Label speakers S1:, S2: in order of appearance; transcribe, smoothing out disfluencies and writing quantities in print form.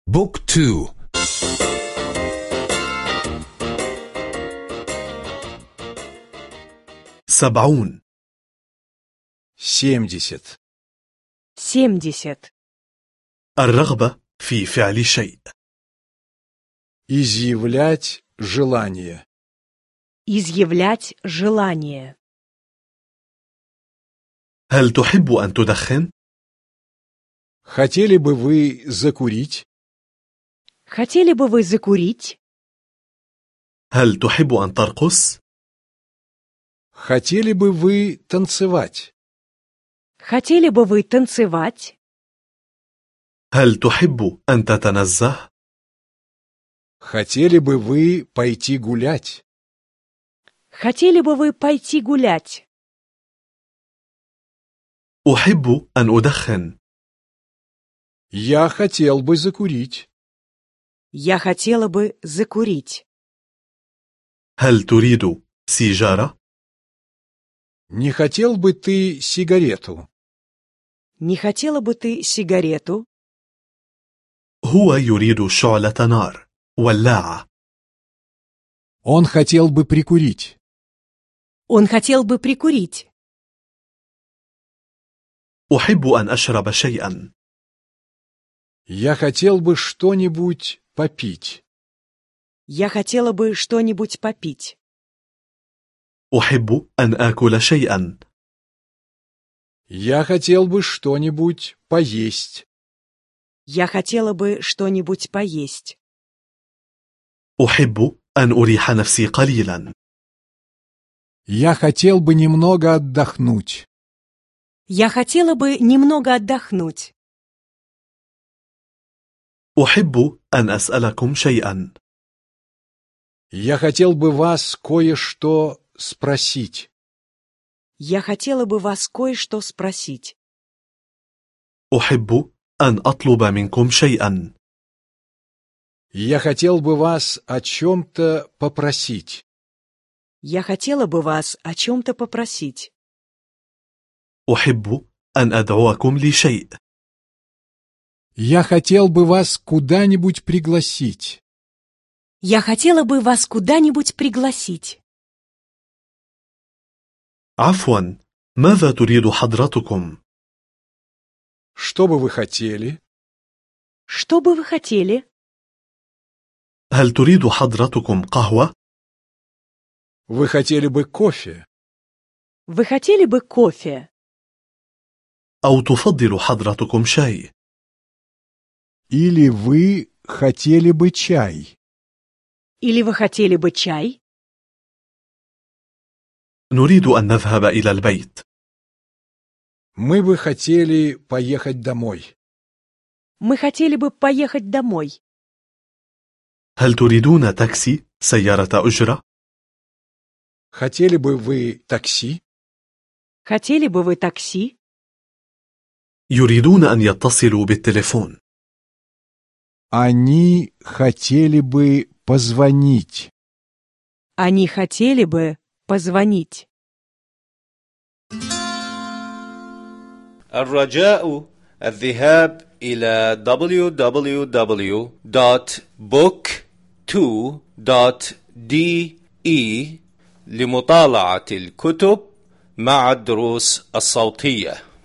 S1: بوك 2.
S2: 70.
S3: 70.
S4: 70.
S2: الرغبة في فعل شيء.
S3: Изъявлять желание.
S4: Изъявлять желание.
S2: هل تحب أن تدخن؟
S3: Хотели бы вы закурить?
S4: Хотели бы вы закурить?
S2: هل تحب أن ترقص؟
S3: Хотели бы вы танцевать?
S4: Хотели бы вы танцевать?
S2: هل تحب أن تتنزه؟
S3: Хотели бы вы пойти гулять?
S4: Хотели бы вы пойти гулять?
S2: أحب أن أدخن.
S3: Я хотел бы закурить.
S4: Я хотела бы закурить.
S2: هل تريد سيجارة؟
S3: Не хотел бы ты сигарету?
S4: Не хотела бы ты сигарету?
S2: هو يريد شعلة نار، ولاعة.
S3: Он хотел бы прикурить.
S4: Он хотел бы прикурить.
S2: أحب أن أشرب شيئا.
S3: Я хотел бы что-нибудь попить.
S4: Я хотела бы что-нибудь попить.
S2: أحب أن آكل شيئا.
S3: Я хотел бы что-нибудь поесть.
S4: Я хотела бы что-нибудь поесть.
S2: أحب أن أريح نفسي قليلا.
S3: Я хотел бы немного отдохнуть.
S4: Я хотела бы немного отдохнуть.
S2: أحب أن أسألكم شيئا.
S3: Я хотел бы вас кое-что спросить.
S4: Я хотела бы вас кое-что спросить.
S2: أحب أن أطلب منكم شيئا.
S3: Я хотел бы вас о чем-то попросить.
S4: Я хотела бы вас о чем-то попросить.
S2: أحب أن أدعوكم لشيء.
S3: Я хотел бы вас куда-нибудь пригласить.
S4: Я хотела бы вас куда-нибудь пригласить.
S2: عفوا، ماذا تريد حضرتكم؟
S3: Что бы вы хотели?
S4: Что бы вы хотели?
S2: هل تريد حضرتكم قهوة؟
S3: Вы хотели бы кофе?
S4: Вы хотели бы кофе?
S2: أو تفضل حضرتكم شاي؟
S3: Или вы хотели бы чай?
S4: Или вы хотели бы чай?
S2: نريد أن نذهب إلى البيت.
S3: Мы бы хотели поехать домой.
S4: Мы хотели бы поехать домой.
S2: هل تريدون تاكسي، سيارة أجرة؟
S3: Хотели бы вы такси?
S4: Хотели бы вы такси?
S2: يريدون أن يتصلوا بالتليفون.
S3: Они хотели бы позвонить.
S4: Они хотели бы позвонить.
S5: الرجاء الذهاب إلى www.book2.de لمطالعة الكتب مع الدروس الصوتية.